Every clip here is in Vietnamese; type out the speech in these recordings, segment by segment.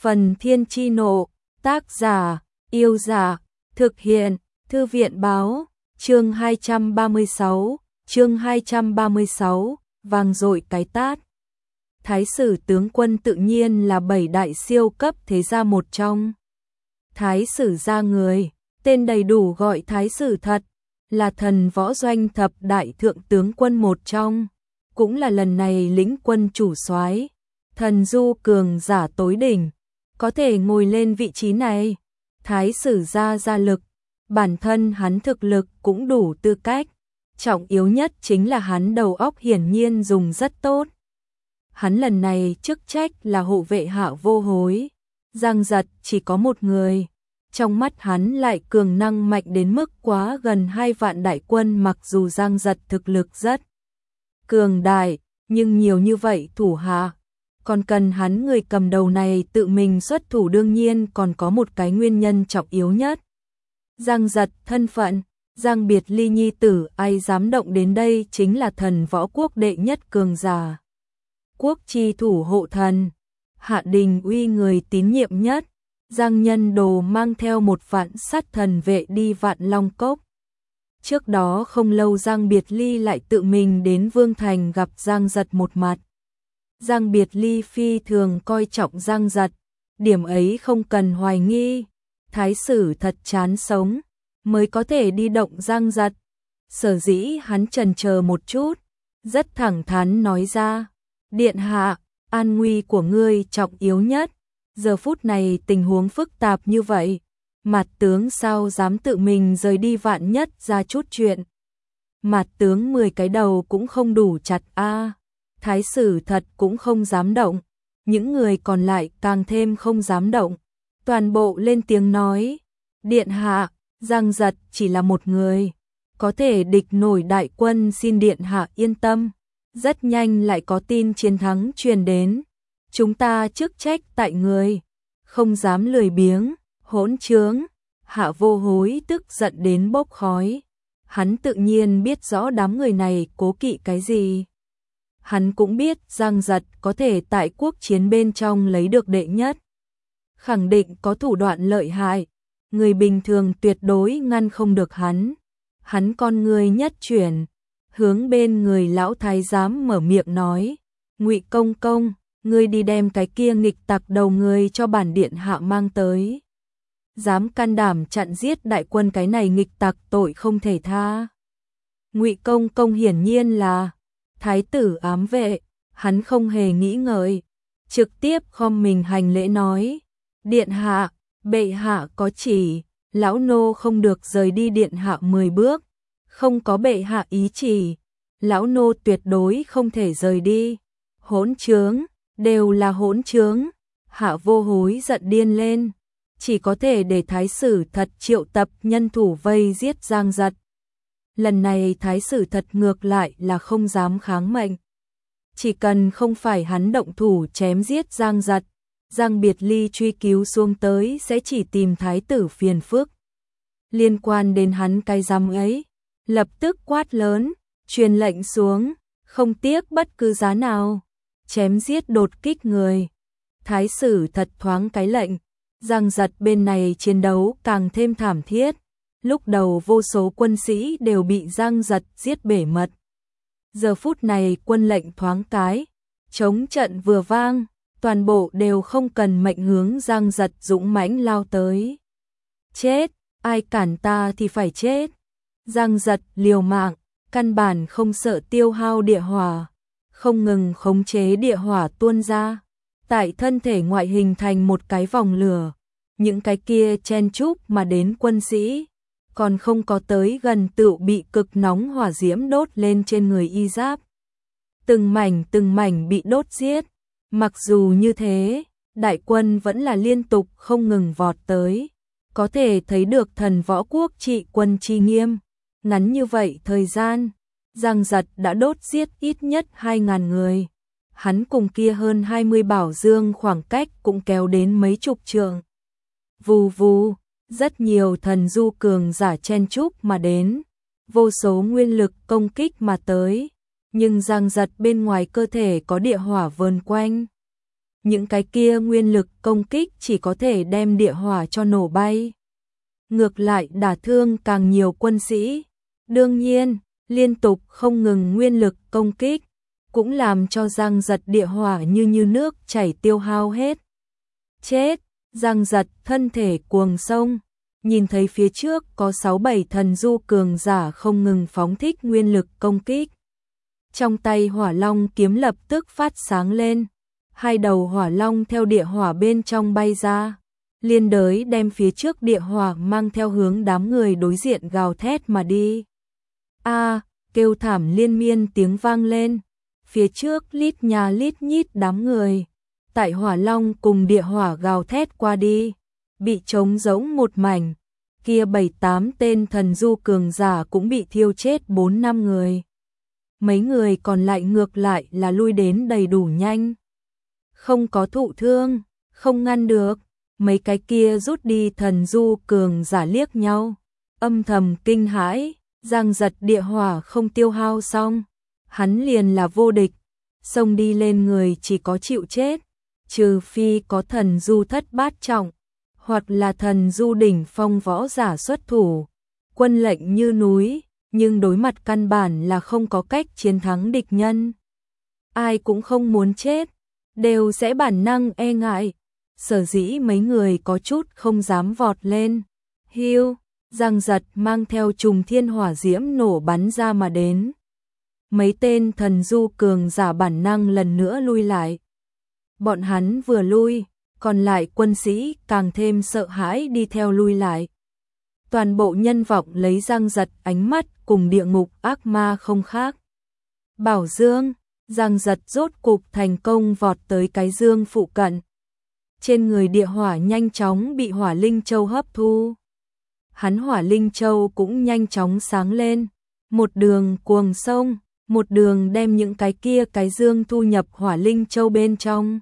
Phần Thiên Chi Nộ, tác giả, Yêu Dạ, thực hiện, Thư viện Báo, chương 236, vang dội cái tát. Thái sử tướng quân tự nhiên là 7 đại siêu cấp thế gia một trong. Thái sử gia người, tên đầy đủ gọi Thái sử thật, là thần võ doanh thập đại thượng tướng quân một trong, cũng là lần này lĩnh quân chủ soái, thần du cường giả tối đỉnh, có thể ngồi lên vị trí này. Thái sử gia gia lực, bản thân hắn thực lực cũng đủ tư cách, trọng yếu nhất chính là hắn đầu óc hiển nhiên dùng rất tốt. Hắn lần này chức trách là hộ vệ Hạ Vô Hối, Giang Giật chỉ có một người, trong mắt hắn lại cường năng mạnh đến mức quá gần 2 vạn đại quân. Mặc dù Giang Giật thực lực rất cường đại, nhưng nhiều như vậy thủ hạ, còn cần hắn người cầm đầu này tự mình xuất thủ. Đương nhiên còn có một cái nguyên nhân trọng yếu nhất. Giang Giật thân phận, Giang Biệt Ly nhi tử, ai dám động đến đây chính là thần võ quốc đệ nhất cường giả. Quốc chi thủ hộ thần, Hạ Đình Uy người tín nhiệm nhất. Giang Nhân Đồ mang theo 1 vạn sát thần vệ đi Vạn Long Cốc. Trước đó không lâu Giang Biệt Ly lại tự mình đến Vương Thành gặp Giang Giật một mặt. Giang Biệt Ly phi thường coi trọng Giang Giật, điểm ấy không cần hoài nghi. Thái sử thật chán sống, mới có thể đi động Giang Giật. Sở dĩ hắn chần chờ một chút, rất thẳng thắn nói ra, điện hạ, an nguy của ngươi trọng yếu nhất. Giờ phút này tình huống phức tạp như vậy, Mạt tướng sao dám tự mình rời đi, vạn nhất ra chút chuyện. Mạt tướng 10 cái đầu cũng không đủ chặt a. Thái sử thật cũng không dám động, những người còn lại càng thêm không dám động. Toàn bộ lên tiếng nói, điện hạ, Giang Giật chỉ là một người, có thể địch nổi đại quân, xin điện hạ yên tâm. Rất nhanh lại có tin chiến thắng truyền đến, chúng ta chức trách tại người, không dám lười biếng, hỗn trướng. Hạ Vô Hối tức giận đến bốc khói, hắn tự nhiên biết rõ đám người này cố kỵ cái gì. Hắn cũng biết Giang Giật có thể tại quốc chiến bên trong lấy được đệ nhất, khẳng định có thủ đoạn lợi hại, người bình thường tuyệt đối ngăn không được hắn. Hắn con người nhất chuyển, hướng bên người lão thái giám mở miệng nói, Ngụy công công, ngươi đi đem cái kia nghịch tặc đầu người cho bản điện hạ mang tới. Dám can đảm chặn giết đại quân, cái này nghịch tặc tội không thể tha. Ngụy công công hiển nhiên là thái tử ám vệ, hắn không hề nghĩ ngợi, trực tiếp khom mình hành lễ nói, điện hạ, bệ hạ có chỉ, lão nô không được rời đi điện hạ 10 bước, không có bệ hạ ý chỉ, lão nô tuyệt đối không thể rời đi. Hỗn trướng, đều là hỗn trướng. Hạ Vô Hối giận điên lên, chỉ có thể để thái sử thật triệu tập nhân thủ vây giết Giang Giật. Lần này thái sử thật ngược lại là không dám kháng mệnh, chỉ cần không phải hắn động thủ chém giết Giang Giật, Giang Biệt Ly truy cứu xuống tới sẽ chỉ tìm thái tử phiền phức. Liên quan đến hắn cái răm ấy, lập tức quát lớn, truyền lệnh xuống, không tiếc bất cứ giá nào, chém giết đột kích người. Thái sử thật thoáng cái lệnh, Giang Giật bên này chiến đấu càng thêm thảm thiết. Lúc đầu vô số quân sĩ đều bị Giang Giật giết bể mật. Giờ phút này quân lệnh thoáng cái, chống trận vừa vang, toàn bộ đều không cần mệnh hướng Giang Giật dũng mãnh lao tới. Chết, ai cản ta thì phải chết. Giang Giật liều mạng, căn bản không sợ tiêu hao địa hỏa, không ngừng khống chế địa hỏa tuôn ra, tại thân thể ngoại hình thành một cái vòng lửa. Những cái kia chen chúc mà đến quân sĩ, còn không có tới gần tựu bị cực nóng hỏa diễm đốt lên trên người y giáp. Từng mảnh bị đốt giết. Mặc dù như thế, đại quân vẫn là liên tục không ngừng vọt tới, có thể thấy được thần võ quốc trị quân chi nghiêm. Ngắn như vậy thời gian, Giang Giật đã đốt giết ít nhất 2.000 người. Hắn cùng kia hơn 20 bảo dương khoảng cách cũng kéo đến mấy chục trượng. Vù vù, rất nhiều thần du cường giả chen chúc mà đến, vô số nguyên lực công kích mà tới, nhưng Giang Giật bên ngoài cơ thể có địa hỏa vờn quanh. những cái kia nguyên lực công kích chỉ có thể đem địa hỏa cho nổ bay. Ngược lại đả thương càng nhiều quân sĩ. Đương nhiên, liên tục không ngừng nguyên lực công kích, cũng làm cho Giang Giật địa hỏa như nước chảy tiêu hao hết. Chết, Giang Giật thân thể cuồng sông, nhìn thấy phía trước có 6-7 thần du cường giả không ngừng phóng thích nguyên lực công kích. Trong tay hỏa long kiếm lập tức phát sáng lên, hai đầu hỏa long theo địa hỏa bên trong bay ra, liên đới đem phía trước địa hỏa mang theo hướng đám người đối diện gào thét mà đi. A, kêu thảm liên miên tiếng vang lên, phía trước lít nhà lít nhít đám người, tại hỏa long cùng địa hỏa gào thét qua đi, bị trống rỗng một mảnh, kia 7-8 tên thần du cường giả cũng bị thiêu chết 4-5 người. Mấy người còn lại ngược lại là lui đến đầy đủ nhanh. Không có thụ thương, không ngăn được, mấy cái kia rút đi thần du cường giả liếc nhau, âm thầm kinh hãi, Giang Giật địa hỏa không tiêu hao xong, hắn liền là vô địch, xông đi lên người chỉ có chịu chết, trừ phi có thần du thất bát trọng, hoặc là thần du đỉnh phong võ giả xuất thủ, quân lệnh như núi, nhưng đối mặt căn bản là không có cách chiến thắng địch nhân. Ai cũng không muốn chết, đều sẽ bản năng e ngại, sở dĩ mấy người có chút không dám vọt lên. Hiu, Giang Giật mang theo trùng thiên hỏa diễm nổ bắn ra mà đến. Mấy tên thần du cường giả bản năng lần nữa lui lại. Bọn hắn vừa lui, còn lại quân sĩ càng thêm sợ hãi đi theo lui lại. Toàn bộ nhân vọng lấy Giang Giật ánh mắt cùng địa ngục ác ma không khác. Bảo dương, Giang Giật rốt cục thành công vọt tới cái dương phụ cận. Trên người địa hỏa nhanh chóng bị hỏa linh châu hấp thu. Hắn hỏa linh châu cũng nhanh chóng sáng lên, một đường cuồng sông, một đường đem những cái kia cái dương thu nhập hỏa linh châu bên trong.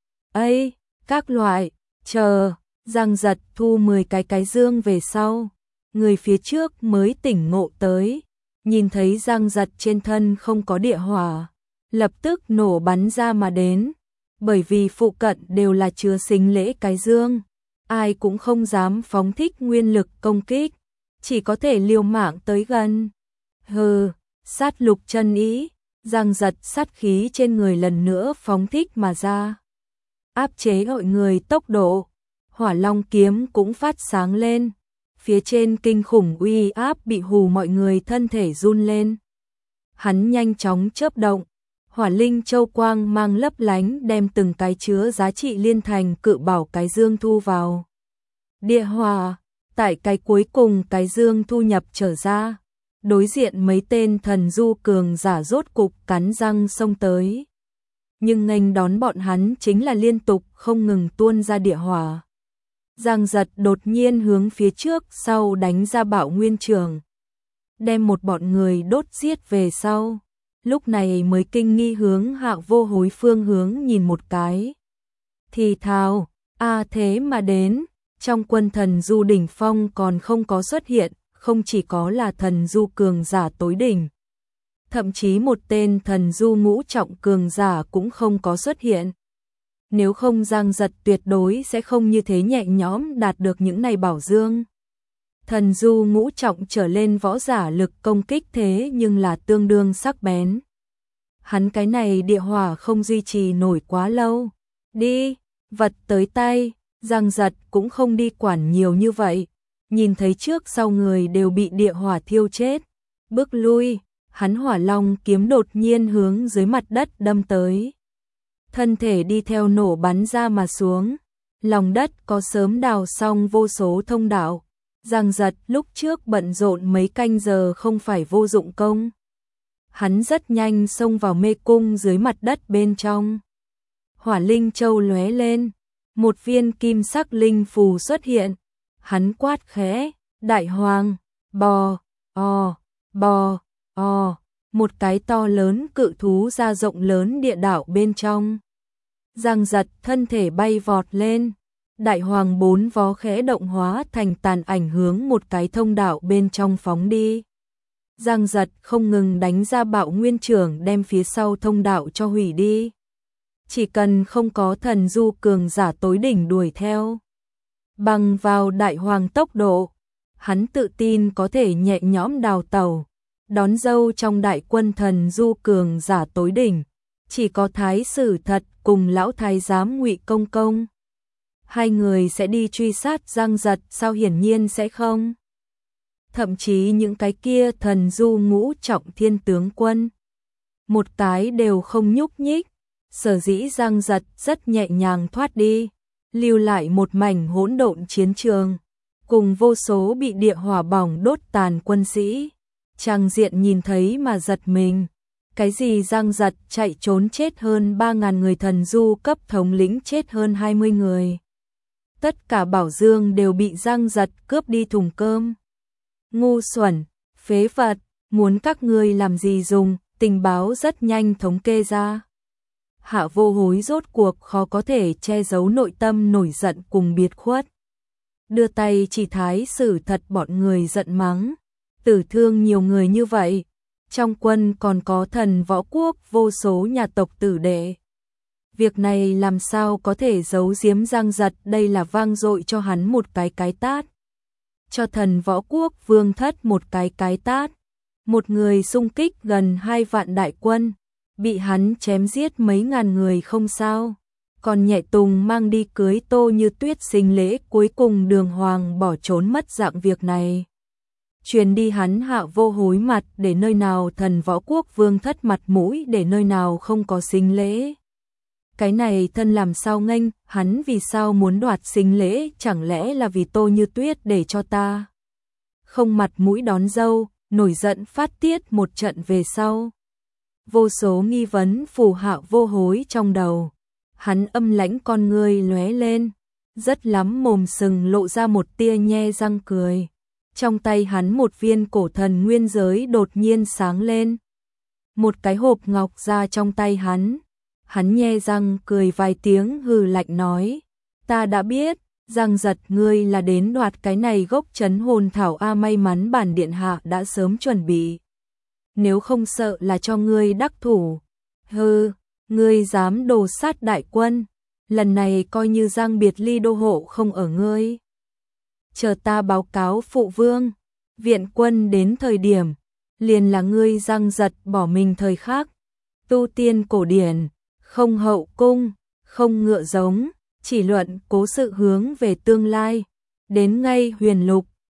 Ây, các loại, chờ, Giang Giật thu 10 cái dương về sau, người phía trước mới tỉnh ngộ tới, nhìn thấy Giang Giật trên thân không có địa hỏa, lập tức nổ bắn ra mà đến, bởi vì phụ cận đều là chứa sính lễ cái dương, ai cũng không dám phóng thích nguyên lực công kích, chỉ có thể liều mạng tới gần. Hừ, sát lục chân ý, Giang Giật sát khí trên người lần nữa phóng thích mà ra, áp chế mọi người tốc độ, hỏa long kiếm cũng phát sáng lên, phía trên kinh khủng uy áp bị hù mọi người thân thể run lên. Hắn nhanh chóng chớp động, hỏa linh châu quang mang lấp lánh đem từng cái chứa giá trị liên thành cự bảo cái dương thu vào. Địa hỏa, tại cái cuối cùng cái dương thu nhập trở ra, đối diện mấy tên thần du cường giả rốt cục cắn răng xông tới. Nhưng nghênh đón bọn hắn chính là liên tục không ngừng tuôn ra địa hỏa. Giang Giật đột nhiên hướng phía trước sau đánh ra bạo nguyên trường, đem một bọn người đốt giết về sau, lúc này mới kinh nghi hướng Hạo Vô Hối phương hướng nhìn một cái. Thì thào, thế mà đến, trong quân thần du đỉnh phong còn không có xuất hiện, không chỉ có là thần du cường giả tối đỉnh, thậm chí một tên thần du ngũ trọng cường giả cũng không có xuất hiện. Nếu không Giang Giật tuyệt đối sẽ không như thế nhẹ nhõm đạt được những này bảo dương. Thần du ngũ trọng trở lên võ giả lực công kích thế nhưng là tương đương sắc bén. Hắn cái này địa hỏa không duy trì nổi quá lâu. Đi, vật tới tay, Giang Giật cũng không đi quản nhiều như vậy. Nhìn thấy trước sau người đều bị địa hỏa thiêu chết. Bước lui, hắn hỏa long kiếm đột nhiên hướng dưới mặt đất đâm tới. Thân thể đi theo nổ bắn ra mà xuống. Lòng đất có sớm đào xong vô số thông đạo. Giang Giật lúc trước bận rộn mấy canh giờ không phải vô dụng công. Hắn rất nhanh xông vào mê cung dưới mặt đất bên trong. Hỏa linh châu lóe lên, một viên kim sắc linh phù xuất hiện. Hắn quát khẽ, đại hoàng, bò, bò, một cái to lớn cự thú ra rộng lớn địa đạo bên trong. Giang Giật thân thể bay vọt lên, đại hoàng 4 vó khẽ động hóa thành tàn ảnh hướng một cái thông đạo bên trong phóng đi. Giang Giật không ngừng đánh ra bạo nguyên trưởng đem phía sau thông đạo cho hủy đi. chỉ cần không có thần du cường giả tối đỉnh đuổi theo. Bằng vào đại hoàng tốc độ, hắn tự tin có thể nhẹ nhõm đào tẩu, đón dâu trong đại quân thần du cường giả tối đỉnh, chỉ có thái sử thật cùng lão thái giám Ngụy Công Công. Hai người sẽ đi truy sát Giang Giật sao? Hiển nhiên sẽ không. Thậm chí những cái kia thần du ngũ trọng thiên tướng quân, một cái đều không nhúc nhích, sở dĩ Giang Giật rất nhẹ nhàng thoát đi, lưu lại một mảnh hỗn độn chiến trường, cùng vô số bị địa hỏa bỏng đốt tàn quân sĩ. Trang diện nhìn thấy mà giật mình. Cái gì Giang Giật chạy trốn chết hơn 3.000 người, thần du cấp thống lĩnh chết hơn 20 người. Tất cả bảo dương đều bị Giang Giật cướp đi thùng cơm. Ngu xuẩn, phế vật, muốn các ngươi làm gì dùng, tình báo rất nhanh thống kê ra. Hạ Vô Hối rốt cuộc khó có thể che giấu nội tâm nổi giận cùng biệt khuất. Đưa tay chỉ thái sử thật, bọn người giận mắng. Tử thương nhiều người như vậy, trong quân còn có thần võ quốc vô số nhà tộc tử đệ. Việc này làm sao có thể giấu giếm Giang Giật, đây là vang dội cho hắn một cái tát. Cho thần võ quốc vương thất một cái tát. Một người xung kích gần 2 vạn đại quân, bị hắn chém giết mấy ngàn người không sao. Còn nhẹ tùng mang đi cưới Tô Như Tuyết sinh lễ, cuối cùng đường hoàng bỏ trốn mất dạng. Việc này truyền đi hắn Hạ Vô Hối mặt, để nơi nào thần võ quốc vương thất mặt mũi, để nơi nào không có sinh lễ. Cái này thân làm sao nghênh, hắn vì sao muốn đoạt sinh lễ, chẳng lẽ là vì Tô Như Tuyết để cho ta không mặt mũi đón dâu, nổi giận phát tiết một trận về sau. Vô số nghi vấn phủ Hạ Vô Hối trong đầu, hắn âm lãnh con ngươi lóe lên, rất lắm mồm sừng lộ ra một tia nhe răng cười. Trong tay hắn một viên cổ thần nguyên giới đột nhiên sáng lên. Một cái hộp ngọc ra trong tay hắn. Hắn nhe răng cười vài tiếng, hừ lạnh nói: ta đã biết, Giang Giật ngươi là đến đoạt cái này gốc trấn hồn thảo a, may mắn bản điện hạ đã sớm chuẩn bị. Nếu không sợ là cho ngươi đắc thủ. Hừ, ngươi dám đồ sát đại quân, lần này coi như Giang Biệt Ly đô hộ không ở ngươi. Chờ ta báo cáo phụ vương, viện quân đến thời điểm, liền là ngươi Giang Giật bỏ mình thời khắc. Tu tiên cổ điển, không hậu cung, không ngựa giống, chỉ luận cố sự hướng về tương lai. Đến ngay huyền lục,